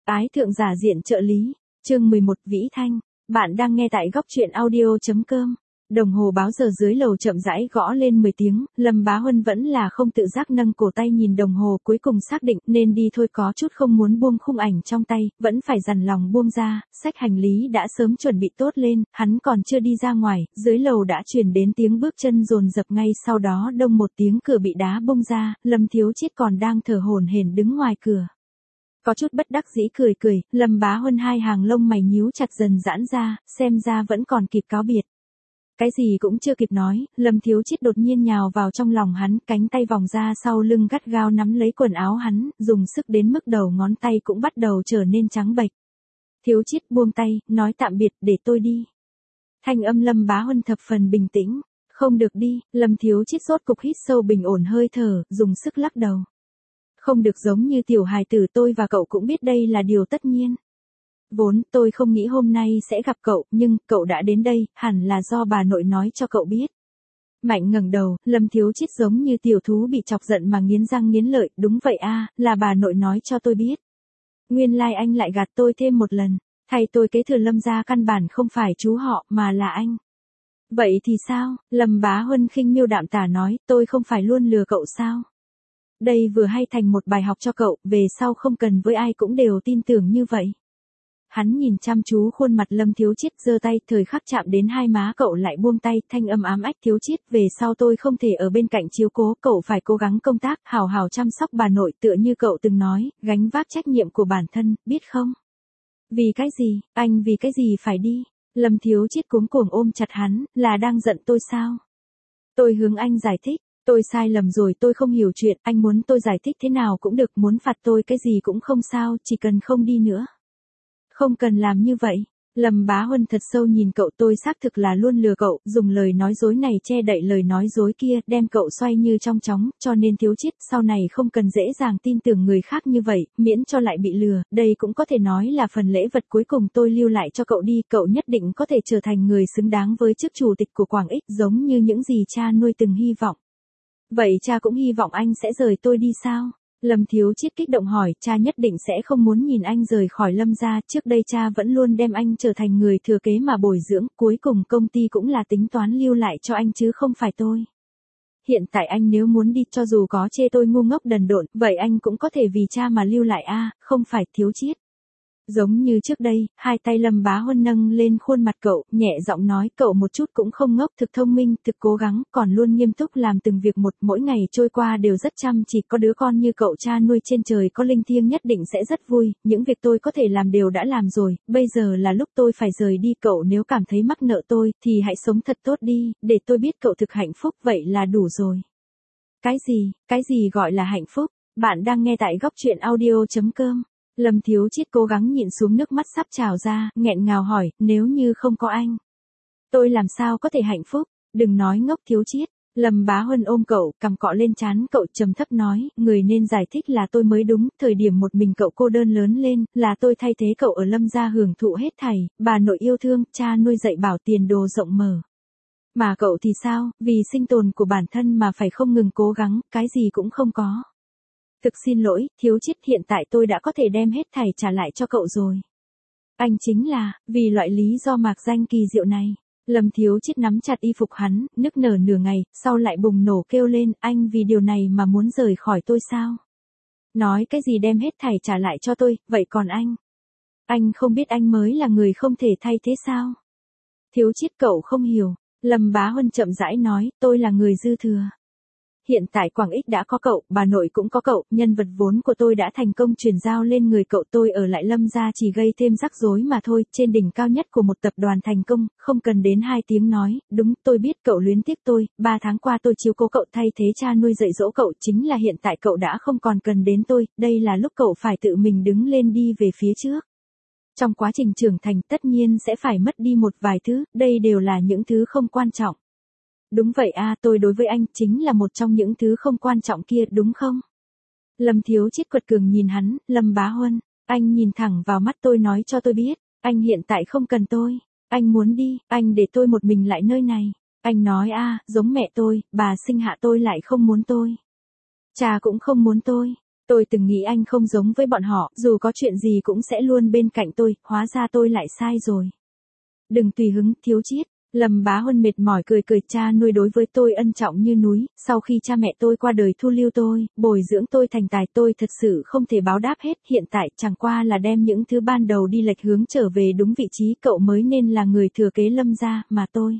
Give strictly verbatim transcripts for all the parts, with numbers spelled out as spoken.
Ái thượng giả diện trợ lý, chương mười một Vĩ Thanh, bạn đang nghe tại góc truyện audio.com. Đồng hồ báo giờ dưới lầu chậm rãi gõ lên mười tiếng, Lâm Bá Huân vẫn là không tự giác nâng cổ tay nhìn đồng hồ, cuối cùng xác định nên đi thôi, có chút không muốn buông khung ảnh trong tay, vẫn phải dằn lòng buông ra, xách hành lý đã sớm chuẩn bị tốt lên, hắn còn chưa đi ra ngoài, dưới lầu đã truyền đến tiếng bước chân dồn dập, ngay sau đó đông một tiếng cửa bị đá bung ra, Lâm Thiếu Chiết còn đang thở hổn hển đứng ngoài cửa. Có chút bất đắc dĩ cười cười, Lâm Bá Huân hai hàng lông mày nhíu chặt dần giãn ra, xem ra vẫn còn kịp cáo biệt. Cái gì cũng chưa kịp nói, Lâm Thiếu Chiết đột nhiên nhào vào trong lòng hắn, cánh tay vòng ra sau lưng gắt gao nắm lấy quần áo hắn, dùng sức đến mức đầu ngón tay cũng bắt đầu trở nên trắng bệch. Thiếu Chiết buông tay, nói tạm biệt, để tôi đi. Thanh âm Lâm Bá Huân thập phần bình tĩnh, không được đi, Lâm Thiếu Chiết rốt cục hít sâu bình ổn hơi thở, dùng sức lắc đầu. Không được, giống như tiểu hài tử, tôi và cậu cũng biết đây là điều tất nhiên. Vốn tôi không nghĩ hôm nay sẽ gặp cậu, nhưng cậu đã đến đây, hẳn là do bà nội nói cho cậu biết. Mạnh ngẩng đầu, Lâm Thiếu Chiết giống như tiểu thú bị chọc giận mà nghiến răng nghiến lợi, đúng vậy a, là bà nội nói cho tôi biết. Nguyên lai like anh lại gạt tôi thêm một lần, thay tôi kế thừa Lâm gia căn bản không phải chú họ mà là anh. Vậy thì sao? Lâm Bá Huân khinh miêu đạm tả nói, tôi không phải luôn lừa cậu sao? Đây vừa hay thành một bài học cho cậu, về sau không cần với ai cũng đều tin tưởng như vậy. Hắn nhìn chăm chú khuôn mặt Lâm Thiếu Chiết, giơ tay, thời khắc chạm đến hai má cậu lại buông tay, thanh âm ám ách, Thiếu Chiết, về sau tôi không thể ở bên cạnh chiếu cố, cậu phải cố gắng công tác, hào hào chăm sóc bà nội, tựa như cậu từng nói, gánh vác trách nhiệm của bản thân, biết không? Vì cái gì, anh vì cái gì phải đi? Lâm Thiếu Chiết cuống cuồng ôm chặt hắn, là đang giận tôi sao? Tôi hướng anh giải thích. Tôi sai lầm rồi, tôi không hiểu chuyện, anh muốn tôi giải thích thế nào cũng được, muốn phạt tôi cái gì cũng không sao, chỉ cần không đi nữa. Không cần làm như vậy. Lâm Bá Huân thật sâu nhìn cậu, tôi xác thực là luôn lừa cậu, dùng lời nói dối này che đậy lời nói dối kia, đem cậu xoay như trong chóng, cho nên Thiếu Chiết, sau này không cần dễ dàng tin tưởng người khác như vậy, miễn cho lại bị lừa, đây cũng có thể nói là phần lễ vật cuối cùng tôi lưu lại cho cậu đi, cậu nhất định có thể trở thành người xứng đáng với chức chủ tịch của Quảng Ích, giống như những gì cha nuôi từng hy vọng. Vậy cha cũng hy vọng anh sẽ rời tôi đi sao? Lâm Thiếu Chiết kích động hỏi, cha nhất định sẽ không muốn nhìn anh rời khỏi Lâm gia, trước đây cha vẫn luôn đem anh trở thành người thừa kế mà bồi dưỡng, cuối cùng công ty cũng là tính toán lưu lại cho anh chứ không phải tôi. Hiện tại anh nếu muốn đi, cho dù có chê tôi ngu ngốc đần độn, vậy anh cũng có thể vì cha mà lưu lại a, không phải Thiếu Chiết. Giống như trước đây, hai tay Lâm Bá Huân nâng lên khuôn mặt cậu, nhẹ giọng nói, cậu một chút cũng không ngốc, thực thông minh, thực cố gắng, còn luôn nghiêm túc làm từng việc một, mỗi ngày trôi qua đều rất chăm chỉ, có đứa con như cậu, cha nuôi trên trời có linh thiêng nhất định sẽ rất vui, những việc tôi có thể làm đều đã làm rồi, bây giờ là lúc tôi phải rời đi, cậu nếu cảm thấy mắc nợ tôi, thì hãy sống thật tốt đi, để tôi biết cậu thực hạnh phúc, vậy là đủ rồi. Cái gì, cái gì gọi là hạnh phúc? Bạn đang nghe tại góc truyện audio.com. Lâm Thiếu Chiết cố gắng nhịn xuống nước mắt sắp trào ra, nghẹn ngào hỏi, nếu như không có anh, tôi làm sao có thể hạnh phúc? Đừng nói ngốc Thiếu Chiết. Lâm Bá Huân ôm cậu, cằm cọ lên trán cậu, trầm thấp nói, người nên giải thích là tôi mới đúng, thời điểm một mình cậu cô đơn lớn lên, là tôi thay thế cậu ở Lâm gia hưởng thụ hết thảy, bà nội yêu thương, cha nuôi dạy bảo, tiền đồ rộng mở. Mà cậu thì sao, vì sinh tồn của bản thân mà phải không ngừng cố gắng, cái gì cũng không có. Thực xin lỗi, Thiếu Chiết, hiện tại tôi đã có thể đem hết thảy trả lại cho cậu rồi. Anh chính là, vì loại lý do mạc danh kỳ diệu này. Lâm Thiếu Chiết nắm chặt y phục hắn, nức nở nửa ngày, sau lại bùng nổ kêu lên, anh vì điều này mà muốn rời khỏi tôi sao? Nói cái gì đem hết thảy trả lại cho tôi, vậy còn anh? Anh không biết anh mới là người không thể thay thế sao? Thiếu Chiết, cậu không hiểu. Lâm Bá Huân chậm rãi nói, tôi là người dư thừa. Hiện tại Quảng Ích đã có cậu, bà nội cũng có cậu, nhân vật vốn của tôi đã thành công chuyển giao lên người cậu, tôi ở lại Lâm gia chỉ gây thêm rắc rối mà thôi, trên đỉnh cao nhất của một tập đoàn thành công, không cần đến hai tiếng nói, đúng, tôi biết cậu luyến tiếc tôi, ba tháng qua tôi chiếu cố cậu thay thế cha nuôi dạy dỗ cậu, chính là hiện tại cậu đã không còn cần đến tôi, đây là lúc cậu phải tự mình đứng lên đi về phía trước. Trong quá trình trưởng thành tất nhiên sẽ phải mất đi một vài thứ, đây đều là những thứ không quan trọng. Đúng vậy a, tôi đối với anh chính là một trong những thứ không quan trọng kia, đúng không? Lâm Thiếu Chiết quật cường nhìn hắn, Lâm Bá Huân, anh nhìn thẳng vào mắt tôi nói cho tôi biết, anh hiện tại không cần tôi, anh muốn đi, anh để tôi một mình lại nơi này. Anh nói a, giống mẹ tôi, bà sinh hạ tôi lại không muốn tôi. Cha cũng không muốn tôi. Tôi từng nghĩ anh không giống với bọn họ, dù có chuyện gì cũng sẽ luôn bên cạnh tôi, hóa ra tôi lại sai rồi. Đừng tùy hứng, Thiếu Chiết. Lâm Bá Huân mệt mỏi cười cười, cha nuôi đối với tôi ân trọng như núi, sau khi cha mẹ tôi qua đời thu lưu tôi, bồi dưỡng tôi thành tài, tôi thật sự không thể báo đáp hết, hiện tại chẳng qua là đem những thứ ban đầu đi lệch hướng trở về đúng vị trí, cậu mới nên là người thừa kế Lâm gia, mà tôi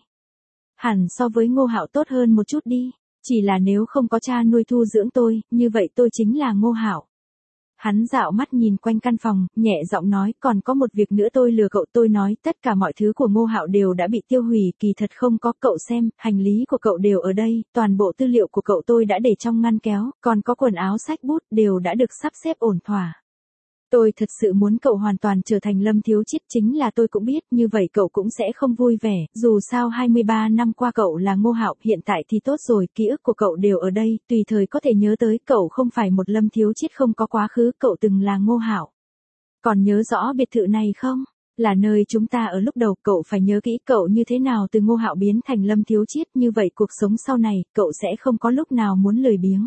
hẳn so với Ngô Hạo tốt hơn một chút đi, chỉ là nếu không có cha nuôi thu dưỡng tôi, như vậy tôi chính là Ngô Hạo. Hắn dạo mắt nhìn quanh căn phòng, nhẹ giọng nói, còn có một việc nữa tôi lừa cậu, tôi nói tất cả mọi thứ của Ngô Hạo đều đã bị tiêu hủy, kỳ thật không có, cậu xem, hành lý của cậu đều ở đây, toàn bộ tư liệu của cậu tôi đã để trong ngăn kéo, còn có quần áo sách bút đều đã được sắp xếp ổn thỏa. Tôi thật sự muốn cậu hoàn toàn trở thành Lâm Thiếu Chiết, chính là tôi cũng biết như vậy cậu cũng sẽ không vui vẻ, dù sao hai mươi ba năm qua cậu là Ngô Hạo, hiện tại thì tốt rồi, ký ức của cậu đều ở đây, tùy thời có thể nhớ tới, cậu không phải một Lâm Thiếu Chiết không có quá khứ, cậu từng là Ngô Hạo. Còn nhớ rõ biệt thự này không? Là nơi chúng ta ở lúc đầu, cậu phải nhớ kỹ cậu như thế nào từ Ngô Hạo biến thành Lâm Thiếu Chiết, như vậy cuộc sống sau này, cậu sẽ không có lúc nào muốn lười biếng.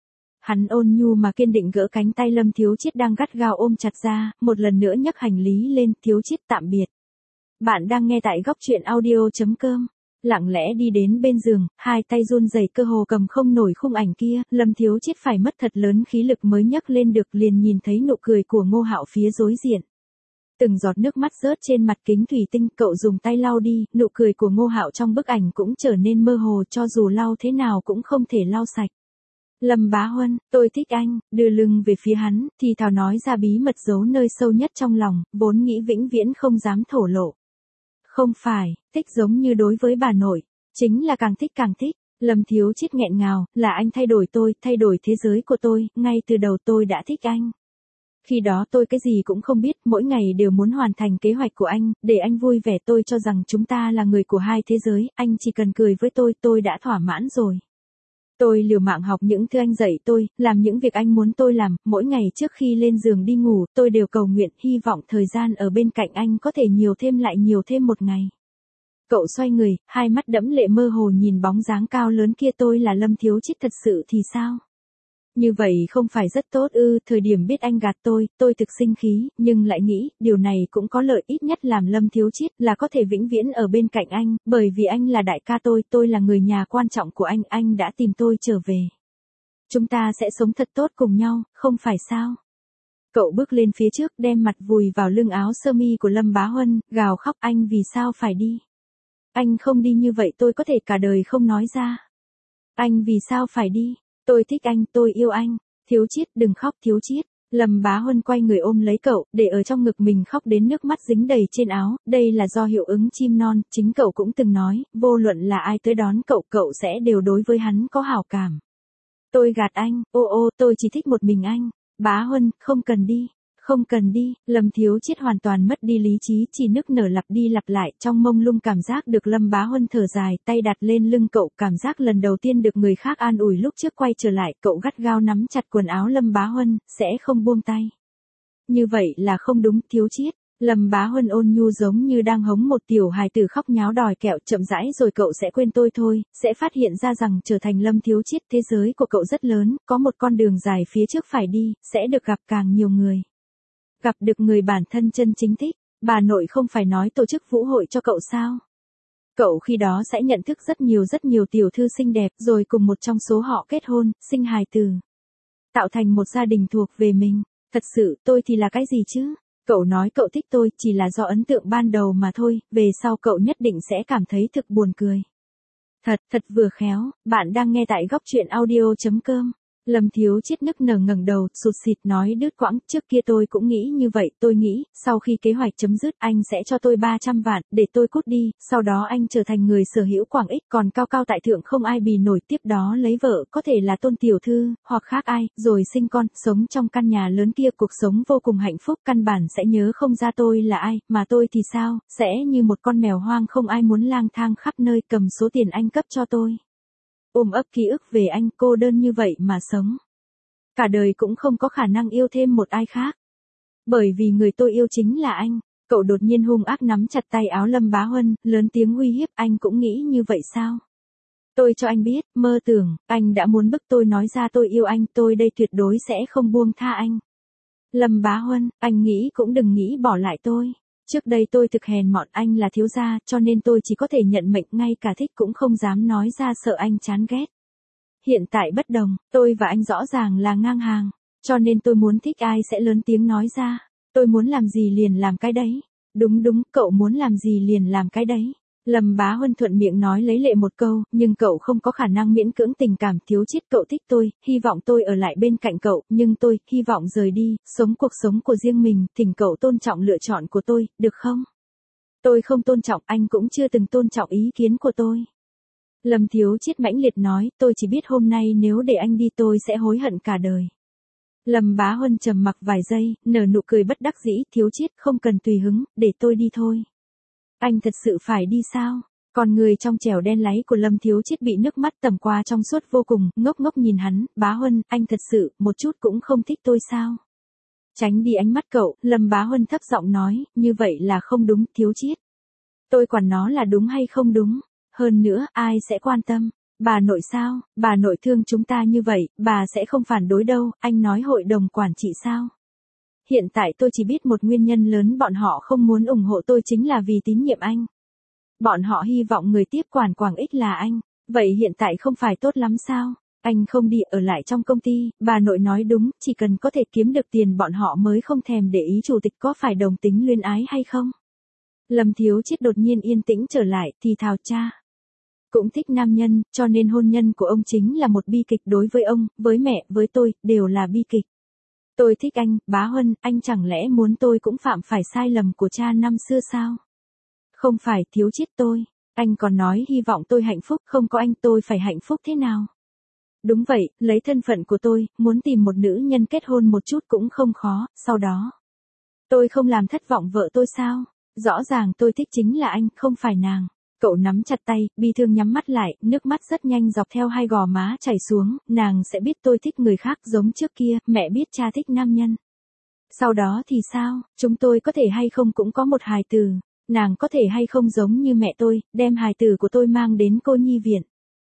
Hắn ôn nhu mà kiên định gỡ cánh tay Lâm Thiếu Chiết đang gắt gao ôm chặt ra, một lần nữa nhấc hành lý lên, Thiếu Chiết tạm biệt. Bạn đang nghe tại góc truyện audio.com. Lặng lẽ đi đến bên giường, hai tay run rẩy cơ hồ cầm không nổi khung ảnh kia, Lâm Thiếu Chiết phải mất thật lớn khí lực mới nhấc lên được, liền nhìn thấy nụ cười của Ngô Hạo phía đối diện. Từng giọt nước mắt rớt trên mặt kính thủy tinh, cậu dùng tay lau đi, nụ cười của Ngô Hạo trong bức ảnh cũng trở nên mơ hồ, cho dù lau thế nào cũng không thể lau sạch. Lâm Bá Huân, tôi thích anh, đưa lưng về phía hắn, thì thào nói ra bí mật giấu nơi sâu nhất trong lòng, vốn nghĩ vĩnh viễn không dám thổ lộ. Không phải, thích giống như đối với bà nội, chính là càng thích càng thích. Lâm Thiếu Chiết nghẹn ngào, là anh thay đổi tôi, thay đổi thế giới của tôi, ngay từ đầu tôi đã thích anh. Khi đó tôi cái gì cũng không biết, mỗi ngày đều muốn hoàn thành kế hoạch của anh, để anh vui vẻ, tôi cho rằng chúng ta là người của hai thế giới, anh chỉ cần cười với tôi, tôi đã thỏa mãn rồi. Tôi liều mạng học những thứ anh dạy tôi, làm những việc anh muốn tôi làm, mỗi ngày trước khi lên giường đi ngủ, tôi đều cầu nguyện, hy vọng thời gian ở bên cạnh anh có thể nhiều thêm lại nhiều thêm một ngày. Cậu xoay người, hai mắt đẫm lệ mơ hồ nhìn bóng dáng cao lớn kia, tôi là Lâm Thiếu Chiết thật sự thì sao? Như vậy không phải rất tốt ư, thời điểm biết anh gạt tôi, tôi thực sinh khí, nhưng lại nghĩ, điều này cũng có lợi, ít nhất làm Lâm Thiếu Chiết là có thể vĩnh viễn ở bên cạnh anh, bởi vì anh là đại ca tôi, tôi là người nhà quan trọng của anh, anh đã tìm tôi trở về. Chúng ta sẽ sống thật tốt cùng nhau, không phải sao? Cậu bước lên phía trước, đem mặt vùi vào lưng áo sơ mi của Lâm Bá Huân, gào khóc, anh vì sao phải đi? Anh không đi như vậy tôi có thể cả đời không nói ra. Anh vì sao phải đi? Tôi thích anh, tôi yêu anh. Thiếu Chiết, đừng khóc Thiếu Chiết. Lâm Bá Huân quay người ôm lấy cậu, để ở trong ngực mình khóc đến nước mắt dính đầy trên áo, đây là do hiệu ứng chim non, chính cậu cũng từng nói, vô luận là ai tới đón cậu, cậu sẽ đều đối với hắn có hảo cảm. Tôi gạt anh, ô ô, tôi chỉ thích một mình anh. Bá Huân, không cần đi. Không cần đi, Lâm Thiếu Chiết hoàn toàn mất đi lý trí, chỉ nức nở lặp đi lặp lại, trong mông lung cảm giác được Lâm Bá Huân thở dài, tay đặt lên lưng cậu, cảm giác lần đầu tiên được người khác an ủi. Lúc trước quay trở lại, cậu gắt gao nắm chặt quần áo Lâm Bá Huân, sẽ không buông tay. Như vậy là không đúng, Thiếu Chiết. Lâm Bá Huân ôn nhu giống như đang hống một tiểu hài tử khóc nháo đòi kẹo, chậm rãi rồi cậu sẽ quên tôi thôi, sẽ phát hiện ra rằng trở thành Lâm Thiếu Chiết, thế giới của cậu rất lớn, có một con đường dài phía trước phải đi, sẽ được gặp càng nhiều người. Gặp được người bản thân chân chính thích, bà nội không phải nói tổ chức vũ hội cho cậu sao? Cậu khi đó sẽ nhận thức rất nhiều rất nhiều tiểu thư xinh đẹp, rồi cùng một trong số họ kết hôn, sinh hài tử. Tạo thành một gia đình thuộc về mình. Thật sự, tôi thì là cái gì chứ? Cậu nói cậu thích tôi, chỉ là do ấn tượng ban đầu mà thôi, về sau cậu nhất định sẽ cảm thấy thực buồn cười. Thật, thật vừa khéo, bạn đang nghe tại góc truyện audio.com. Lâm Thiếu Chiết nức nở ngẩng đầu, sụt sịt nói đứt quãng, trước kia tôi cũng nghĩ như vậy, tôi nghĩ, sau khi kế hoạch chấm dứt, anh sẽ cho tôi ba trăm vạn, để tôi cút đi, sau đó anh trở thành người sở hữu Quảng Ích, còn cao cao tại thượng không ai bì nổi, tiếp đó lấy vợ, có thể là Tôn tiểu thư, hoặc khác ai, rồi sinh con, sống trong căn nhà lớn kia, cuộc sống vô cùng hạnh phúc, căn bản sẽ nhớ không ra tôi là ai, mà tôi thì sao, sẽ như một con mèo hoang không ai muốn lang thang khắp nơi, cầm số tiền anh cấp cho tôi. Ôm ấp ký ức về anh, cô đơn như vậy mà sống. Cả đời cũng không có khả năng yêu thêm một ai khác. Bởi vì người tôi yêu chính là anh. Cậu đột nhiên hung ác nắm chặt tay áo Lâm Bá Huân, lớn tiếng uy hiếp, anh cũng nghĩ như vậy sao? Tôi cho anh biết, mơ tưởng, anh đã muốn bức tôi nói ra tôi yêu anh, tôi đây tuyệt đối sẽ không buông tha anh. Lâm Bá Huân, anh nghĩ cũng đừng nghĩ bỏ lại tôi. Trước đây tôi thực hèn mọn, anh là thiếu gia, cho nên tôi chỉ có thể nhận mệnh, ngay cả thích cũng không dám nói ra sợ anh chán ghét. Hiện tại bất đồng, tôi và anh rõ ràng là ngang hàng, cho nên tôi muốn thích ai sẽ lớn tiếng nói ra. Tôi muốn làm gì liền làm cái đấy. Đúng đúng, cậu muốn làm gì liền làm cái đấy. Lâm Bá Huân thuận miệng nói lấy lệ một câu, nhưng cậu không có khả năng miễn cưỡng tình cảm. Thiếu Chiết, cậu thích tôi, hy vọng tôi ở lại bên cạnh cậu, nhưng tôi hy vọng rời đi, sống cuộc sống của riêng mình, thỉnh cậu tôn trọng lựa chọn của tôi, được không? Tôi không tôn trọng, anh cũng chưa từng tôn trọng ý kiến của tôi. Lâm Thiếu Chiết mãnh liệt nói, tôi chỉ biết hôm nay nếu để anh đi tôi sẽ hối hận cả đời. Lâm Bá Huân trầm mặc vài giây, nở nụ cười bất đắc dĩ, Thiếu Chiết không cần tùy hứng, để tôi đi thôi. Anh thật sự phải đi sao? Còn người trong trẻo đen láy của Lâm Thiếu Chiết bị nước mắt tầm qua trong suốt vô cùng, ngốc ngốc nhìn hắn, Bá Huân, anh thật sự, một chút cũng không thích tôi sao? Tránh đi ánh mắt cậu, Lâm Bá Huân thấp giọng nói, như vậy là không đúng, Thiếu Chiết. Tôi quản nó là đúng hay không đúng. Hơn nữa, ai sẽ quan tâm? Bà nội sao? Bà nội thương chúng ta như vậy, bà sẽ không phản đối đâu, anh nói hội đồng quản trị sao? Hiện tại tôi chỉ biết một nguyên nhân lớn bọn họ không muốn ủng hộ tôi chính là vì tín nhiệm anh. Bọn họ hy vọng người tiếp quản Quảng Ích là anh. Vậy hiện tại không phải tốt lắm sao? Anh không đi ở lại trong công ty, bà nội nói đúng, chỉ cần có thể kiếm được tiền bọn họ mới không thèm để ý chủ tịch có phải đồng tính luyến ái hay không. Lâm Thiếu Chiết đột nhiên yên tĩnh trở lại, thì thào cha. Cũng thích nam nhân, cho nên hôn nhân của ông chính là một bi kịch đối với ông, với mẹ, với tôi, đều là bi kịch. Tôi thích anh, Bá Huân, anh chẳng lẽ muốn tôi cũng phạm phải sai lầm của cha năm xưa sao? Không phải, Thiếu Chiết tôi. Anh còn nói hy vọng tôi hạnh phúc, không có anh tôi phải hạnh phúc thế nào? Đúng vậy, lấy thân phận của tôi, muốn tìm một nữ nhân kết hôn một chút cũng không khó, sau đó. Tôi không làm thất vọng vợ tôi sao? Rõ ràng tôi thích chính là anh, không phải nàng. Cậu nắm chặt tay, bi thương nhắm mắt lại, nước mắt rất nhanh dọc theo hai gò má chảy xuống, nàng sẽ biết tôi thích người khác giống trước kia, mẹ biết cha thích nam nhân. Sau đó thì sao, chúng tôi có thể hay không cũng có một hài tử, nàng có thể hay không giống như mẹ tôi, đem hài tử của tôi mang đến cô nhi viện.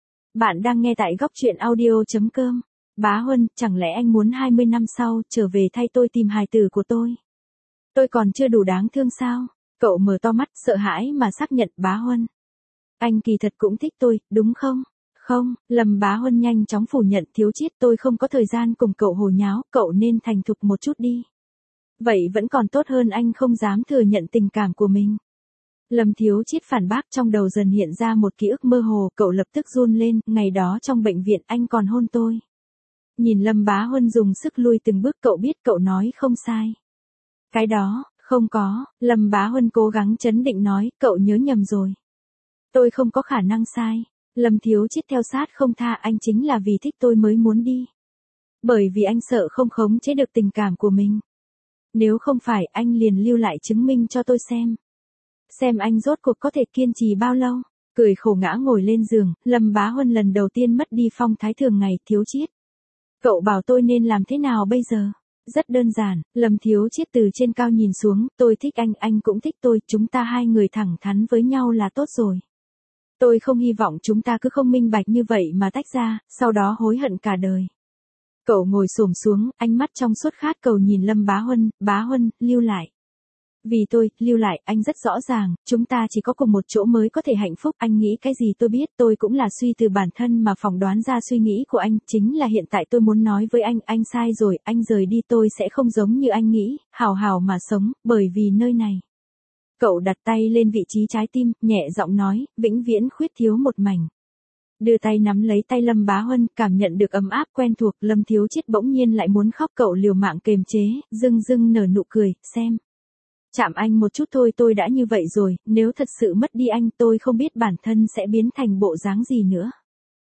Bạn đang nghe tại góc truyện audio chấm com. Bá Huân, chẳng lẽ anh muốn hai mươi năm sau, trở về thay tôi tìm hài tử của tôi? Tôi còn chưa đủ đáng thương sao? Cậu mở to mắt, sợ hãi mà xác nhận, Bá Huân. Anh kỳ thật cũng thích tôi, đúng không? Không, Lâm Bá Huân nhanh chóng phủ nhận, Thiếu Chiết, tôi không có thời gian cùng cậu hồ nháo, cậu nên thành thục một chút đi. Vậy vẫn còn tốt hơn anh không dám thừa nhận tình cảm của mình. Lâm Thiếu Chiết phản bác, trong đầu dần hiện ra một ký ức mơ hồ, cậu lập tức run lên, ngày đó trong bệnh viện anh còn hôn tôi. Nhìn Lâm Bá Huân dùng sức lui từng bước, cậu biết cậu nói không sai. Cái đó, không có, Lâm Bá Huân cố gắng trấn định nói, cậu nhớ nhầm rồi. Tôi không có khả năng sai. Lâm Thiếu Chiết theo sát không tha, anh chính là vì thích tôi mới muốn đi. Bởi vì anh sợ không khống chế được tình cảm của mình. Nếu không phải, anh liền lưu lại chứng minh cho tôi xem. Xem anh rốt cuộc có thể kiên trì bao lâu. Cười khổ ngã ngồi lên giường, Lâm Bá Huân lần đầu tiên mất đi phong thái thường ngày, Thiếu Chiết. Cậu bảo tôi nên làm thế nào bây giờ? Rất đơn giản, Lâm Thiếu Chiết từ trên cao nhìn xuống, tôi thích anh, anh cũng thích tôi, chúng ta hai người thẳng thắn với nhau là tốt rồi. Tôi không hy vọng chúng ta cứ không minh bạch như vậy mà tách ra, sau đó hối hận cả đời. Cậu ngồi xổm xuống, ánh mắt trong suốt khát cầu nhìn Lâm Bá Huân, Bá Huân, lưu lại. Vì tôi, lưu lại, anh rất rõ ràng, chúng ta chỉ có cùng một chỗ mới có thể hạnh phúc, anh nghĩ cái gì tôi biết, tôi cũng là suy từ bản thân mà phỏng đoán ra suy nghĩ của anh, chính là hiện tại tôi muốn nói với anh, anh sai rồi, anh rời đi tôi sẽ không giống như anh nghĩ, hào hào mà sống, bởi vì nơi này. Cậu đặt tay lên vị trí trái tim, nhẹ giọng nói, vĩnh viễn khuyết thiếu một mảnh. Đưa tay nắm lấy tay Lâm Bá Huân, cảm nhận được ấm áp quen thuộc, Lâm Thiếu Chiết bỗng nhiên lại muốn khóc, cậu liều mạng kềm chế, dưng dưng nở nụ cười, xem. Chạm anh một chút thôi tôi đã như vậy rồi, nếu thật sự mất đi anh tôi không biết bản thân sẽ biến thành bộ dáng gì nữa.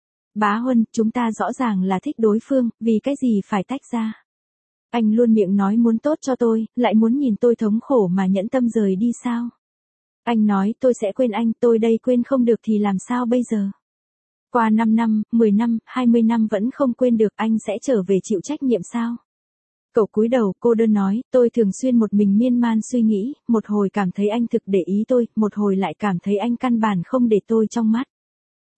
Bá Huân, chúng ta rõ ràng là thích đối phương, vì cái gì phải tách ra. Anh luôn miệng nói muốn tốt cho tôi, lại muốn nhìn tôi thống khổ mà nhẫn tâm rời đi sao? Anh nói tôi sẽ quên anh, tôi đây quên không được thì làm sao bây giờ? Qua năm năm, mười năm, hai mươi năm vẫn không quên được, anh sẽ trở về chịu trách nhiệm sao? Cậu cúi đầu, cô đơn nói, tôi thường xuyên một mình miên man suy nghĩ, một hồi cảm thấy anh thực để ý tôi, một hồi lại cảm thấy anh căn bản không để tôi trong mắt.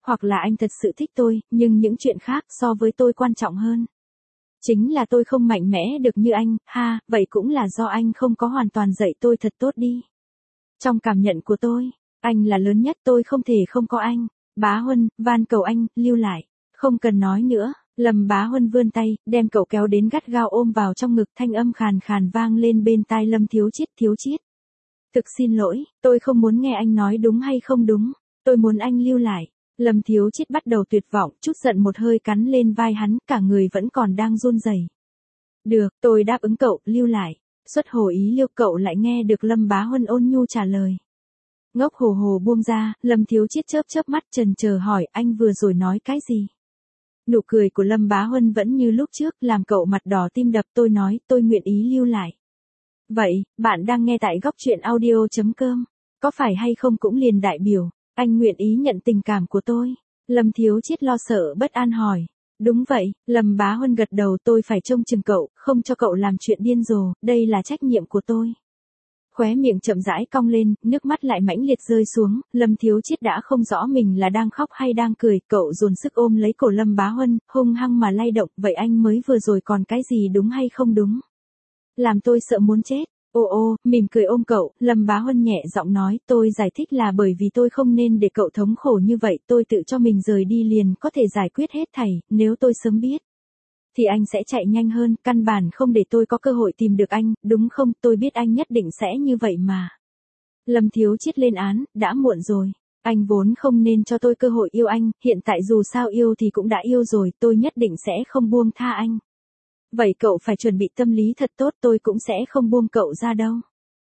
Hoặc là anh thật sự thích tôi, nhưng những chuyện khác so với tôi quan trọng hơn. Chính là tôi không mạnh mẽ được như anh, ha, vậy cũng là do anh không có hoàn toàn dạy tôi thật tốt đi. Trong cảm nhận của tôi, anh là lớn nhất, tôi không thể không có anh. Bá Huân, van cầu anh, lưu lại. Không cần nói nữa. Lâm Bá Huân vươn tay, đem cậu kéo đến gắt gao ôm vào trong ngực, thanh âm khàn khàn vang lên bên tai Lâm Thiếu Chiết, Thiếu Chiết. Thực xin lỗi, tôi không muốn nghe anh nói đúng hay không đúng, tôi muốn anh lưu lại. Lâm Thiếu Chiết bắt đầu tuyệt vọng, chút giận một hơi cắn lên vai hắn, cả người vẫn còn đang run rẩy. Được, tôi đáp ứng cậu, lưu lại. Xuất hồ ý liêu, cậu lại nghe được Lâm Bá Huân ôn nhu trả lời. Ngốc hồ hồ buông ra, Lâm Thiếu Chiết chớp chớp mắt trần chờ hỏi anh vừa rồi nói cái gì. Nụ cười của Lâm Bá Huân vẫn như lúc trước, làm cậu mặt đỏ tim đập. Tôi nói, tôi nguyện ý lưu lại. Vậy, bạn đang nghe tại góc truyện audio.com. Có phải hay không cũng liền đại biểu, anh nguyện ý nhận tình cảm của tôi. Lâm Thiếu Chiết lo sợ bất an hỏi. Đúng vậy, Lâm Bá Huân gật đầu, tôi phải trông chừng cậu, không cho cậu làm chuyện điên rồ, đây là trách nhiệm của tôi. Khóe miệng chậm rãi cong lên, nước mắt lại mãnh liệt rơi xuống, Lâm Thiếu Chiết đã không rõ mình là đang khóc hay đang cười, cậu dồn sức ôm lấy cổ Lâm Bá Huân, hung hăng mà lay động, vậy anh mới vừa rồi còn cái gì đúng hay không đúng? Làm tôi sợ muốn chết. Ô ô, mỉm cười ôm cậu, Lâm Bá Huân nhẹ giọng nói, tôi giải thích là bởi vì tôi không nên để cậu thống khổ như vậy, tôi tự cho mình rời đi liền có thể giải quyết hết thảy, nếu tôi sớm biết thì anh sẽ chạy nhanh hơn, căn bản không để tôi có cơ hội tìm được anh, đúng không, tôi biết anh nhất định sẽ như vậy mà. Lâm Thiếu Chiết lên án, đã muộn rồi. Anh vốn không nên cho tôi cơ hội yêu anh, hiện tại dù sao yêu thì cũng đã yêu rồi, tôi nhất định sẽ không buông tha anh. Vậy cậu phải chuẩn bị tâm lý thật tốt, tôi cũng sẽ không buông cậu ra đâu.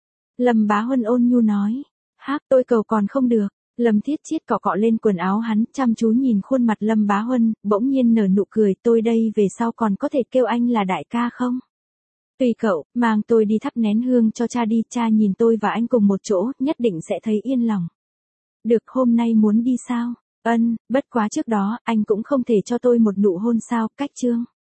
Lâm Bá Huân ôn nhu nói. Hác, tôi cầu còn không được. Lâm Thiết Chiết cọ cọ lên quần áo hắn, chăm chú nhìn khuôn mặt Lâm Bá Huân, bỗng nhiên nở nụ cười, tôi đây về sau còn có thể kêu anh là đại ca không? Tùy cậu, mang tôi đi thắp nén hương cho cha đi, cha nhìn tôi và anh cùng một chỗ, nhất định sẽ thấy yên lòng. Được, hôm nay muốn đi sao? Ân, bất quá trước đó, anh cũng không thể cho tôi một nụ hôn sao, cách chương.